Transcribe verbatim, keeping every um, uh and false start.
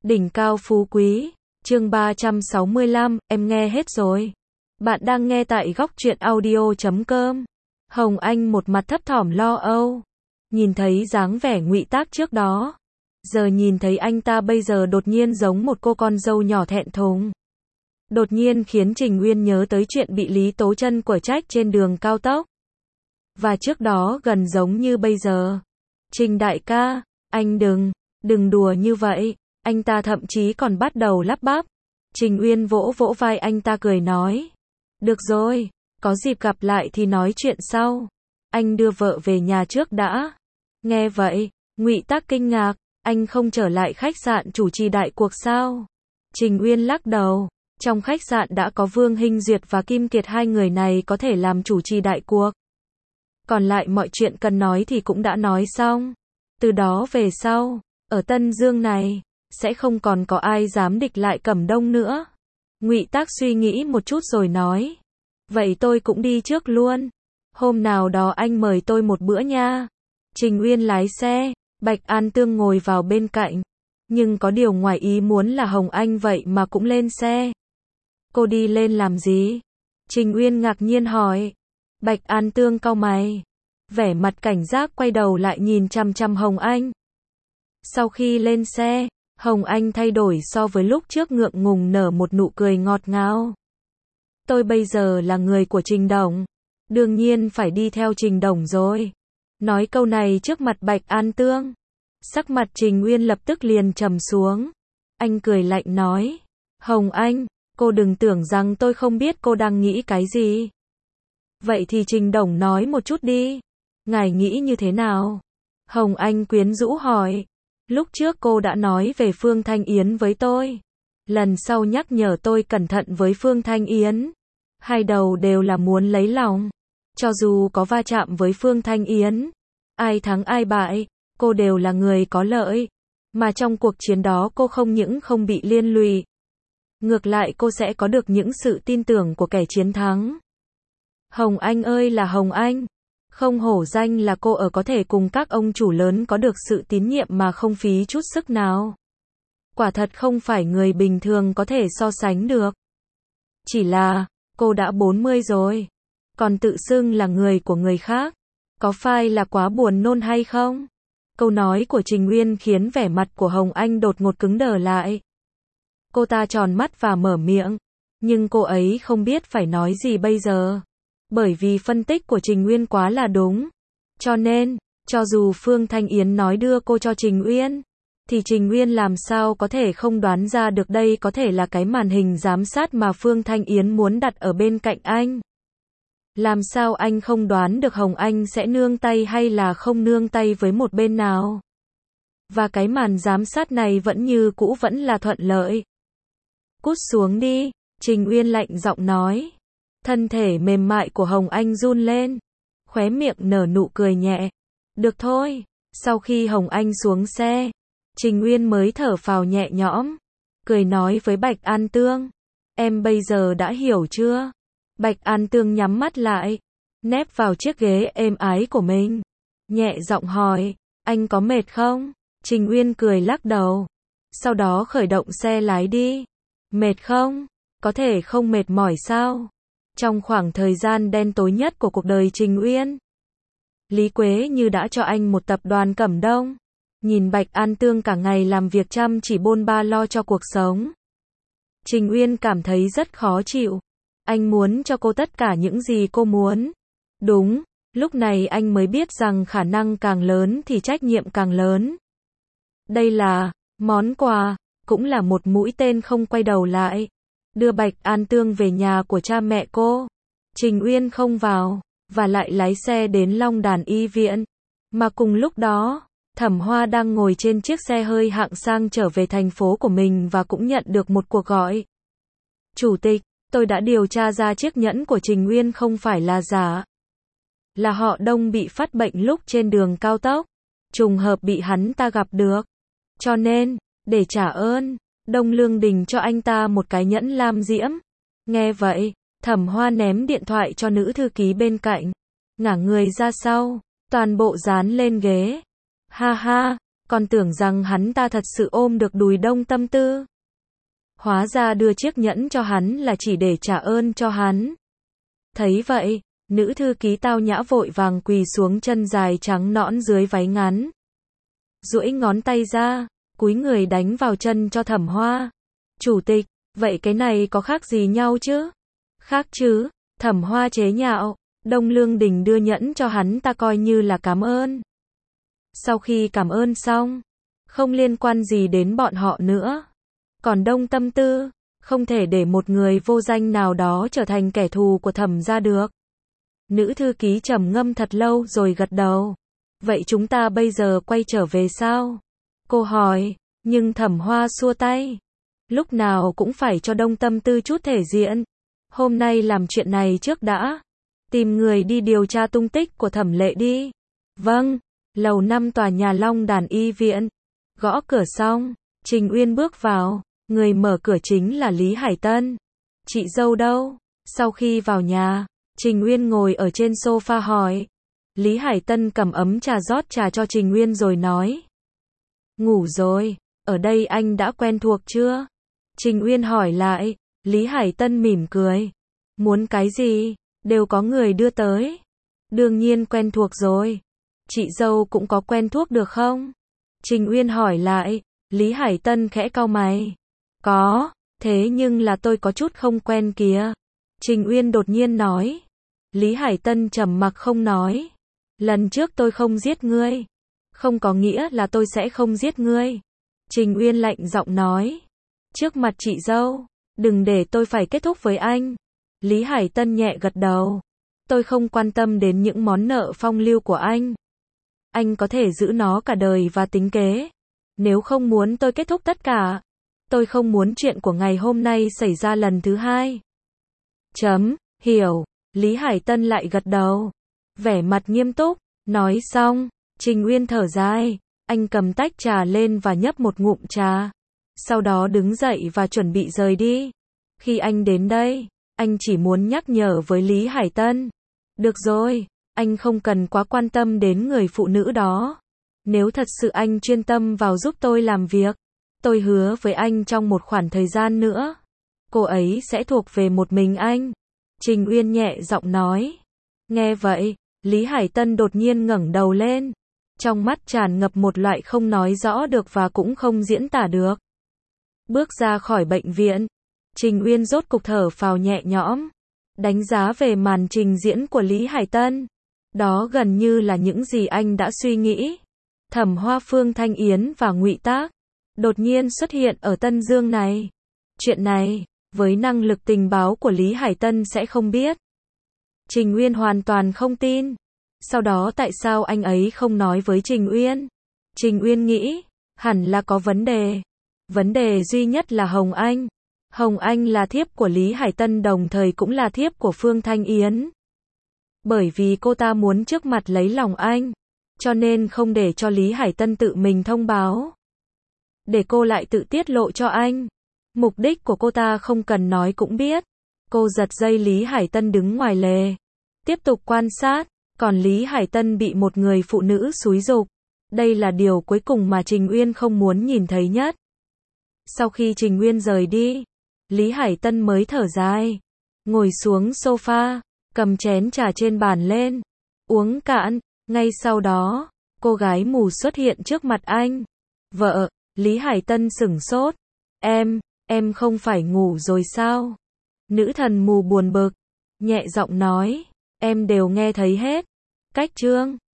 Đỉnh cao phú quý, chương ba trăm sáu mươi lăm, em nghe hết rồi. Bạn đang nghe tại góc truyện audio chấm com. Hồng Anh một mặt thấp thỏm lo âu, nhìn thấy dáng vẻ Ngụy Tác trước đó, giờ nhìn thấy anh ta bây giờ đột nhiên giống một cô con dâu nhỏ thẹn thùng. Đột nhiên khiến Trình Uyên nhớ tới chuyện bị Lý Tố Chân của trách trên đường cao tốc. Và trước đó gần giống như bây giờ. Trình đại ca, anh đừng, đừng đùa như vậy. Anh ta thậm chí còn bắt đầu lắp bắp. Trình Uyên vỗ vỗ vai anh ta cười nói. Được rồi, có dịp gặp lại thì nói chuyện sau. Anh đưa vợ về nhà trước đã. Nghe vậy, Ngụy Tác kinh ngạc, anh không trở lại khách sạn chủ trì đại cuộc sao? Trình Uyên lắc đầu, trong khách sạn đã có Vương Hinh Duyệt và Kim Kiệt, hai người này có thể làm chủ trì đại cuộc. Còn lại mọi chuyện cần nói thì cũng đã nói xong. Từ đó về sau, ở Tân Dương này, sẽ không còn có ai dám địch lại Cẩm Đông nữa. Ngụy Tác suy nghĩ một chút rồi nói. Vậy tôi cũng đi trước luôn. Hôm nào đó anh mời tôi một bữa nha. Trình Uyên lái xe, Bạch An Tương ngồi vào bên cạnh. Nhưng có điều ngoài ý muốn là Hồng Anh vậy mà cũng lên xe. Cô đi lên làm gì? Trình Uyên ngạc nhiên hỏi. Bạch An Tương cau mày, vẻ mặt cảnh giác quay đầu lại nhìn chằm chằm Hồng Anh. Sau khi lên xe, Hồng Anh thay đổi so với lúc trước, ngượng ngùng nở một nụ cười ngọt ngào. Tôi bây giờ là người của Trình Đồng, đương nhiên phải đi theo Trình Đồng rồi. Nói câu này trước mặt Bạch An Tương, sắc mặt Trình Uyên lập tức liền trầm xuống. Anh cười lạnh nói, Hồng Anh, cô đừng tưởng rằng tôi không biết cô đang nghĩ cái gì. Vậy thì Trình Đồng nói một chút đi. Ngài nghĩ như thế nào? Hồng Anh quyến rũ hỏi. Lúc trước cô đã nói về Phương Thanh Yến với tôi. Lần sau nhắc nhở tôi cẩn thận với Phương Thanh Yến. Hai đầu đều là muốn lấy lòng. Cho dù có va chạm với Phương Thanh Yến, ai thắng ai bại, cô đều là người có lợi. Mà trong cuộc chiến đó cô không những không bị liên lụy, ngược lại cô sẽ có được những sự tin tưởng của kẻ chiến thắng. Hồng Anh ơi là Hồng Anh, không hổ danh là cô ở có thể cùng các ông chủ lớn có được sự tín nhiệm mà không phí chút sức nào. Quả thật không phải người bình thường có thể so sánh được. Chỉ là, cô đã bốn mươi rồi, còn tự xưng là người của người khác. Có phải là quá buồn nôn hay không? Câu nói của Trình Uyên khiến vẻ mặt của Hồng Anh đột ngột cứng đờ lại. Cô ta tròn mắt và mở miệng, nhưng cô ấy không biết phải nói gì bây giờ. Bởi vì phân tích của Trình Uyên quá là đúng. Cho nên, cho dù Phương Thanh Yến nói đưa cô cho Trình Uyên, thì Trình Uyên làm sao có thể không đoán ra được đây có thể là cái màn hình giám sát mà Phương Thanh Yến muốn đặt ở bên cạnh anh. Làm sao anh không đoán được Hồng Anh sẽ nương tay hay là không nương tay với một bên nào? Và cái màn giám sát này vẫn như cũ vẫn là thuận lợi. Cút xuống đi, Trình Uyên lạnh giọng nói. Thân thể mềm mại của Hồng Anh run lên, khóe miệng nở nụ cười nhẹ. Được thôi. Sau khi Hồng Anh xuống xe, Trình Uyên mới thở phào nhẹ nhõm, cười nói với Bạch An Tương. Em bây giờ đã hiểu chưa? Bạch An Tương nhắm mắt lại, nép vào chiếc ghế êm ái của mình, nhẹ giọng hỏi, anh có mệt không? Trình Uyên cười lắc đầu, sau đó khởi động xe lái đi. Mệt không? Có thể không mệt mỏi sao? Trong khoảng thời gian đen tối nhất của cuộc đời Trình Uyên, Lý Quế Như đã cho anh một tập đoàn Cẩm Đông. Nhìn Bạch An Tương cả ngày làm việc chăm chỉ bôn ba lo cho cuộc sống, Trình Uyên cảm thấy rất khó chịu. Anh muốn cho cô tất cả những gì cô muốn. Đúng, lúc này anh mới biết rằng khả năng càng lớn thì trách nhiệm càng lớn. Đây là món quà, cũng là một mũi tên không quay đầu lại. Đưa Bạch An Tương về nhà của cha mẹ cô, Trình Uyên không vào, và lại lái xe đến Long Đàn Y Viện. Mà cùng lúc đó, Thẩm Hoa đang ngồi trên chiếc xe hơi hạng sang trở về thành phố của mình và cũng nhận được một cuộc gọi. Chủ tịch, tôi đã điều tra ra chiếc nhẫn của Trình Uyên không phải là giả. Là họ Đông bị phát bệnh lúc trên đường cao tốc, trùng hợp bị hắn ta gặp được. Cho nên, để trả ơn, Đông Lương Đình cho anh ta một cái nhẫn lam diễm. Nghe vậy, Thẩm Hoa ném điện thoại cho nữ thư ký bên cạnh, ngả người ra sau, toàn bộ dán lên ghế. Ha ha, Còn tưởng rằng hắn ta thật sự ôm được đùi Đông Tâm Tư. Hóa ra đưa chiếc nhẫn cho hắn là chỉ để trả ơn cho hắn. Thấy vậy, nữ thư ký tao nhã vội vàng quỳ xuống chân dài trắng nõn dưới váy ngắn. Duỗi ngón tay ra, cúi người đánh vào chân cho Thẩm Hoa. Chủ tịch, vậy cái này có khác gì nhau chứ? Khác chứ, Thẩm Hoa chế nhạo, Đông Lương Đình đưa nhẫn cho hắn ta coi như là cảm ơn. Sau khi cảm ơn xong, không liên quan gì đến bọn họ nữa. Còn Đông Tâm Tư, không thể để một người vô danh nào đó trở thành kẻ thù của Thẩm gia được. Nữ thư ký trầm ngâm thật lâu rồi gật đầu. Vậy chúng ta bây giờ quay trở về sao? Cô hỏi, nhưng Thẩm Hoa xua tay. Lúc nào cũng phải cho Đông Tâm Tư chút thể diện. Hôm nay làm chuyện này trước đã. Tìm người đi điều tra tung tích của Thẩm Lệ đi. Vâng, lầu năm tòa nhà Long Đàn Y Viện. Gõ cửa xong, Trình Uyên bước vào. Người mở cửa chính là Lý Hải Tân. Chị dâu đâu? Sau khi vào nhà, Trình Uyên ngồi ở trên sofa hỏi. Lý Hải Tân cầm ấm trà rót trà cho Trình Uyên rồi nói. Ngủ rồi, ở đây anh đã quen thuộc chưa? Trình Uyên hỏi lại, Lý Hải Tân mỉm cười. Muốn cái gì, đều có người đưa tới. Đương nhiên quen thuộc rồi. Chị dâu cũng có quen thuộc được không? Trình Uyên hỏi lại, Lý Hải Tân khẽ cau mày. Có, thế nhưng là tôi có chút không quen kìa. Trình Uyên đột nhiên nói. Lý Hải Tân trầm mặc không nói. Lần trước tôi không giết ngươi, không có nghĩa là tôi sẽ không giết ngươi. Trình Uyên lạnh giọng nói. Trước mặt chị dâu, đừng để tôi phải kết thúc với anh. Lý Hải Tân nhẹ gật đầu. Tôi không quan tâm đến những món nợ phong lưu của anh. Anh có thể giữ nó cả đời và tính kế. Nếu không muốn tôi kết thúc tất cả, tôi không muốn chuyện của ngày hôm nay xảy ra lần thứ hai. Chấm, hiểu. Lý Hải Tân lại gật đầu. Vẻ mặt nghiêm túc. Nói xong, Trình Uyên thở dài. Anh cầm tách trà lên và nhấp một ngụm trà. Sau đó đứng dậy và chuẩn bị rời đi. Khi anh đến đây, anh chỉ muốn nhắc nhở với Lý Hải Tân. Được rồi, anh không cần quá quan tâm đến người phụ nữ đó. Nếu thật sự anh chuyên tâm vào giúp tôi làm việc, tôi hứa với anh trong một khoảng thời gian nữa, cô ấy sẽ thuộc về một mình anh. Trình Uyên nhẹ giọng nói. Nghe vậy, Lý Hải Tân đột nhiên ngẩng đầu lên. Trong mắt tràn ngập một loại không nói rõ được và cũng không diễn tả được. Bước ra khỏi bệnh viện, Trình Uyên rốt cục thở phào nhẹ nhõm. Đánh giá về màn trình diễn của Lý Hải Tân. Đó gần như là những gì anh đã suy nghĩ. Thẩm Hoa, Phương Thanh Yến và Ngụy Tác đột nhiên xuất hiện ở Tân Dương này. Chuyện này, với năng lực tình báo của Lý Hải Tân sẽ không biết. Trình Uyên hoàn toàn không tin. Sau đó tại sao anh ấy không nói với Trình Uyên? Trình Uyên nghĩ, hẳn là có vấn đề. Vấn đề duy nhất là Hồng Anh. Hồng Anh là thiếp của Lý Hải Tân đồng thời cũng là thiếp của Phương Thanh Yến. Bởi vì cô ta muốn trước mặt lấy lòng anh, cho nên không để cho Lý Hải Tân tự mình thông báo. Để cô lại tự tiết lộ cho anh. Mục đích của cô ta không cần nói cũng biết. Cô giật dây Lý Hải Tân đứng ngoài lề. Tiếp tục quan sát, còn Lý Hải Tân bị một người phụ nữ xúi giục. Đây là điều cuối cùng mà Trình Uyên không muốn nhìn thấy nhất. Sau khi Trình Uyên rời đi, Lý Hải Tân mới thở dài. Ngồi xuống sofa, cầm chén trà trên bàn lên. Uống cạn, ngay sau đó, cô gái mù xuất hiện trước mặt anh. Vợ, Lý Hải Tân sửng sốt. Em, em không phải ngủ rồi sao? Nữ thần mù buồn bực, nhẹ giọng nói. Em đều nghe thấy hết. Cách chương